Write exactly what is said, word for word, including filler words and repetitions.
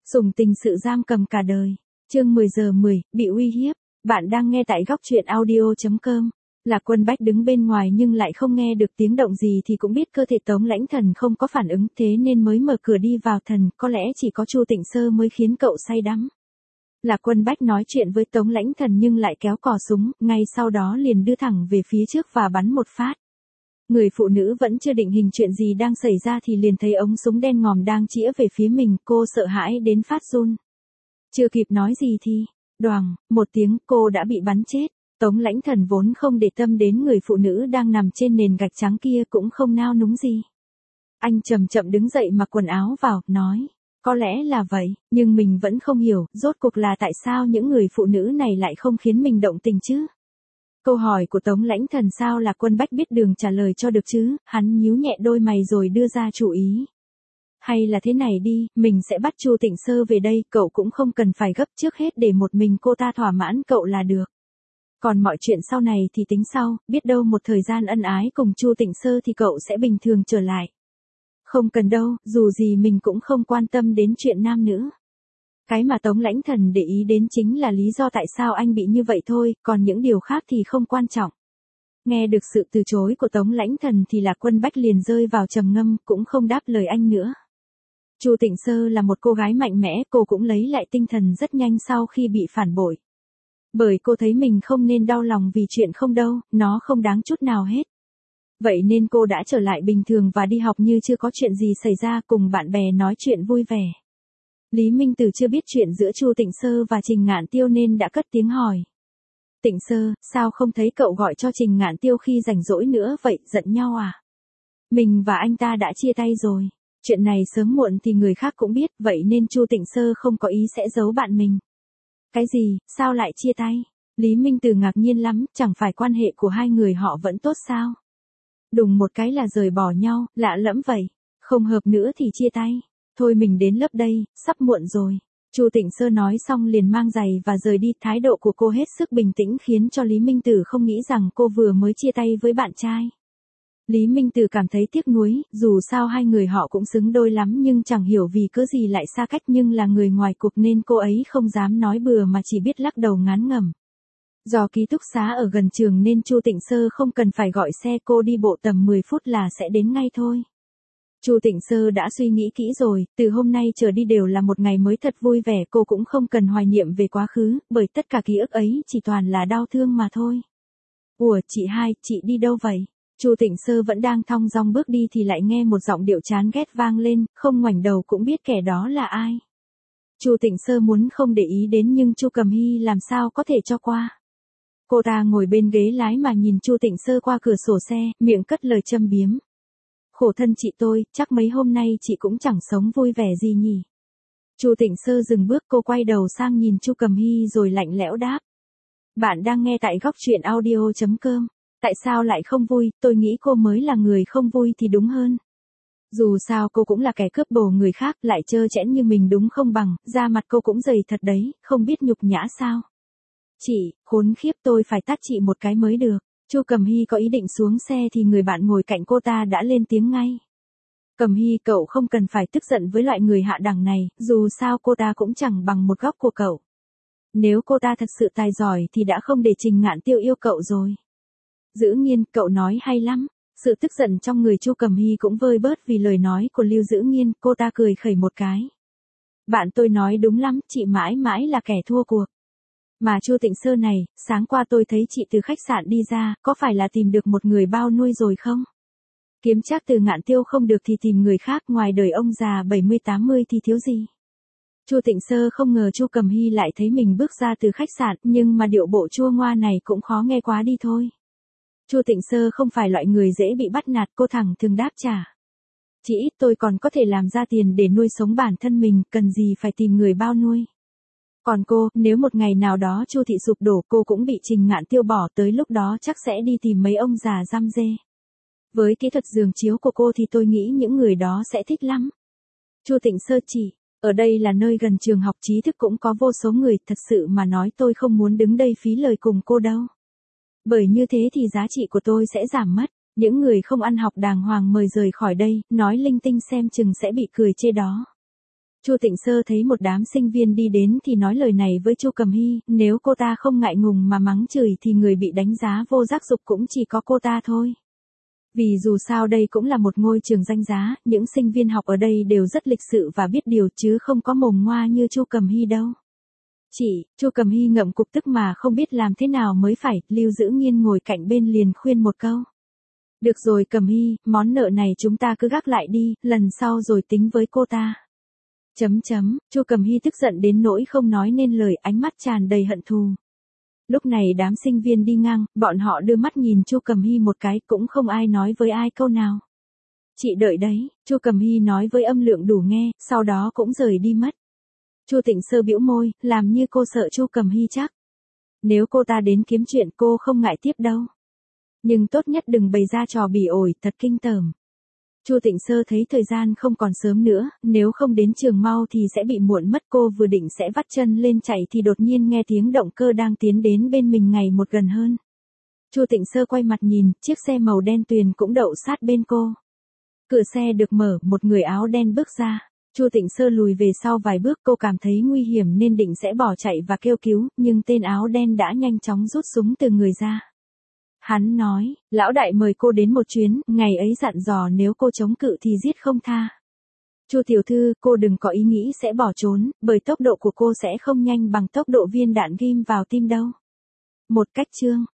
Sủng tình sự giam cầm cả đời. Chương mười giờ mười, bị uy hiếp. Bạn đang nghe tại góc truyện audio chấm com. Lạc Quân Bách đứng bên ngoài nhưng lại không nghe được tiếng động gì thì cũng biết cơ thể Tống Lãnh Thần không có phản ứng, thế nên mới mở cửa đi vào. Thần, có lẽ chỉ có Chu Tịnh Sơ mới khiến cậu say đắm. Lạc Quân Bách nói chuyện với Tống Lãnh Thần nhưng lại kéo cò súng, ngay sau đó liền đưa thẳng về phía trước và bắn một phát. Người phụ nữ vẫn chưa định hình chuyện gì đang xảy ra thì liền thấy ống súng đen ngòm đang chĩa về phía mình, cô sợ hãi đến phát run. Chưa kịp nói gì thì, đoàng, một tiếng, cô đã bị bắn chết. Tống Lãnh Thần vốn không để tâm đến người phụ nữ đang nằm trên nền gạch trắng kia, cũng không nao núng gì. Anh chậm chậm đứng dậy mặc quần áo vào, nói, có lẽ là vậy, nhưng mình vẫn không hiểu, rốt cuộc là tại sao những người phụ nữ này lại không khiến mình động tình chứ? Câu hỏi của Tống Lãnh Thần sao Lạc Quân Bách biết đường trả lời cho được chứ, hắn nhíu nhẹ đôi mày rồi đưa ra chủ ý. Hay là thế này đi, mình sẽ bắt Chu Tịnh Sơ về đây, cậu cũng không cần phải gấp, trước hết để một mình cô ta thỏa mãn cậu là được. Còn mọi chuyện sau này thì tính sau, biết đâu một thời gian ân ái cùng Chu Tịnh Sơ thì cậu sẽ bình thường trở lại. Không cần đâu, dù gì mình cũng không quan tâm đến chuyện nam nữ. Cái mà Tống Lãnh Thần để ý đến chính là lý do tại sao anh bị như vậy thôi, còn những điều khác thì không quan trọng. Nghe được sự từ chối của Tống Lãnh Thần thì Lạc Quân Bách liền rơi vào trầm ngâm, cũng không đáp lời anh nữa. Chu Tịnh Sơ là một cô gái mạnh mẽ, cô cũng lấy lại tinh thần rất nhanh sau khi bị phản bội. Bởi cô thấy mình không nên đau lòng vì chuyện không đâu, nó không đáng chút nào hết. Vậy nên cô đã trở lại bình thường và đi học như chưa có chuyện gì xảy ra, cùng bạn bè nói chuyện vui vẻ. Lý Minh Từ chưa biết chuyện giữa Chu Tịnh Sơ và Trình Ngạn Tiêu nên đã cất tiếng hỏi. Tịnh Sơ, sao không thấy cậu gọi cho Trình Ngạn Tiêu khi rảnh rỗi nữa vậy, giận nhau à? Mình và anh ta đã chia tay rồi. Chuyện này sớm muộn thì người khác cũng biết, vậy nên Chu Tịnh Sơ không có ý sẽ giấu bạn mình. Cái gì, sao lại chia tay? Lý Minh Từ ngạc nhiên lắm, chẳng phải quan hệ của hai người họ vẫn tốt sao? Đùng một cái là rời bỏ nhau, lạ lẫm vậy. Không hợp nữa thì chia tay. Thôi mình đến lớp đây, sắp muộn rồi. Chu Tịnh Sơ nói xong liền mang giày và rời đi, thái độ của cô hết sức bình tĩnh khiến cho Lý Minh Tử không nghĩ rằng cô vừa mới chia tay với bạn trai. Lý Minh Tử cảm thấy tiếc nuối, dù sao hai người họ cũng xứng đôi lắm nhưng chẳng hiểu vì cớ gì lại xa cách, nhưng là người ngoài cuộc nên cô ấy không dám nói bừa mà chỉ biết lắc đầu ngán ngẩm. Do ký túc xá ở gần trường nên Chu Tịnh Sơ không cần phải gọi xe, cô đi bộ tầm mười phút là sẽ đến ngay thôi. Chu Tịnh Sơ đã suy nghĩ kỹ rồi, từ hôm nay trở đi đều là một ngày mới thật vui vẻ, cô cũng không cần hoài niệm về quá khứ, bởi tất cả ký ức ấy chỉ toàn là đau thương mà thôi. Ủa chị hai, chị đi đâu vậy? Chu Tịnh Sơ vẫn đang thong dong bước đi thì lại nghe một giọng điệu chán ghét vang lên, không ngoảnh đầu cũng biết kẻ đó là ai. Chu Tịnh Sơ muốn không để ý đến nhưng Chu Cầm Hy làm sao có thể cho qua. Cô ta ngồi bên ghế lái mà nhìn Chu Tịnh Sơ qua cửa sổ xe, miệng cất lời châm biếm. Khổ thân chị tôi, chắc mấy hôm nay chị cũng chẳng sống vui vẻ gì nhỉ. Chu Tịnh Sơ dừng bước, cô quay đầu sang nhìn Chu Cầm Hy rồi lạnh lẽo đáp. Bạn đang nghe tại góc truyện audio chấm com. Tại sao lại không vui, tôi nghĩ cô mới là người không vui thì đúng hơn. Dù sao cô cũng là kẻ cướp bồ người khác, lại trơ trẽn như mình đúng không bằng, da mặt cô cũng dày thật đấy, không biết nhục nhã sao. Chị, khốn khiếp, tôi phải tát chị một cái mới được. Chu Cầm Hy có ý định xuống xe thì người bạn ngồi cạnh cô ta đã lên tiếng ngay. Cầm Hy, cậu không cần phải tức giận với loại người hạ đẳng này, dù sao cô ta cũng chẳng bằng một góc của cậu. Nếu cô ta thật sự tài giỏi thì đã không để Trình Ngạn Tiêu yêu cậu rồi. Giữ Nghiên, cậu nói hay lắm. Sự tức giận trong người Chu Cầm Hy cũng vơi bớt vì lời nói của Lưu Giữ Nghiên, cô ta cười khẩy một cái. Bạn tôi nói đúng lắm, chị mãi mãi là kẻ thua cuộc. Mà Chu Tịnh Sơ này, sáng qua tôi thấy chị từ khách sạn đi ra, có phải là tìm được một người bao nuôi rồi không? Kiếm trác từ Ngạn Tiêu không được thì tìm người khác, ngoài đời ông già bảy mươi tám mươi thì thiếu gì? Chu Tịnh Sơ không ngờ Chu Cầm Hy lại thấy mình bước ra từ khách sạn, nhưng mà điệu bộ chua ngoa này cũng khó nghe quá đi thôi. Chu Tịnh Sơ không phải loại người dễ bị bắt nạt, cô thẳng thường đáp trả. Chỉ ít tôi còn có thể làm ra tiền để nuôi sống bản thân mình, cần gì phải tìm người bao nuôi. Còn cô, nếu một ngày nào đó Chu thị sụp đổ, cô cũng bị Trình Ngạn Tiêu bỏ, tới lúc đó chắc sẽ đi tìm mấy ông già răm dê. Với kỹ thuật giường chiếu của cô thì tôi nghĩ những người đó sẽ thích lắm. Chu Tịnh Sơ chỉ, ở đây là nơi gần trường học trí thức cũng có vô số người, thật sự mà nói tôi không muốn đứng đây phí lời cùng cô đâu. Bởi như thế thì giá trị của tôi sẽ giảm mất, những người không ăn học đàng hoàng mời rời khỏi đây, nói linh tinh xem chừng sẽ bị cười chê đó. Chu Tịnh Sơ thấy một đám sinh viên đi đến thì nói lời này với Chu Cầm Hy, nếu cô ta không ngại ngùng mà mắng chửi thì người bị đánh giá vô giác dục cũng chỉ có cô ta thôi. Vì dù sao đây cũng là một ngôi trường danh giá, những sinh viên học ở đây đều rất lịch sự và biết điều chứ không có mồm ngoa như Chu Cầm Hy đâu. Chị, Chu Cầm Hy ngậm cục tức mà không biết làm thế nào mới phải, Lưu Dữ Nghiên ngồi cạnh bên liền khuyên một câu. Được rồi Cầm Hy, món nợ này chúng ta cứ gác lại đi, lần sau rồi tính với cô ta. Chấm chấm, Chu Cầm Hy tức giận đến nỗi không nói nên lời, ánh mắt tràn đầy hận thù. Lúc này đám sinh viên đi ngang, bọn họ đưa mắt nhìn Chu Cầm Hy một cái, cũng không ai nói với ai câu nào. Chị đợi đấy, Chu Cầm Hy nói với âm lượng đủ nghe, sau đó cũng rời đi mất. Chu Tịnh Sơ bĩu môi, làm như cô sợ Chu Cầm Hy chắc. Nếu cô ta đến kiếm chuyện cô không ngại tiếp đâu. Nhưng tốt nhất đừng bày ra trò bỉ ổi, thật kinh tởm. Chu Tịnh Sơ thấy thời gian không còn sớm nữa, nếu không đến trường mau thì sẽ bị muộn mất. Cô vừa định sẽ vắt chân lên chạy thì đột nhiên nghe tiếng động cơ đang tiến đến bên mình ngày một gần hơn. Chu Tịnh Sơ quay mặt nhìn, chiếc xe màu đen tuyền cũng đậu sát bên cô. Cửa xe được mở, một người áo đen bước ra. Chu Tịnh Sơ lùi về sau vài bước, cô cảm thấy nguy hiểm nên định sẽ bỏ chạy và kêu cứu, nhưng tên áo đen đã nhanh chóng rút súng từ người ra. Hắn nói, lão đại mời cô đến một chuyến, ngày ấy dặn dò nếu cô chống cự thì giết không tha. Chu tiểu thư, cô đừng có ý nghĩ sẽ bỏ trốn, bởi tốc độ của cô sẽ không nhanh bằng tốc độ viên đạn ghim vào tim đâu. Một cách chương,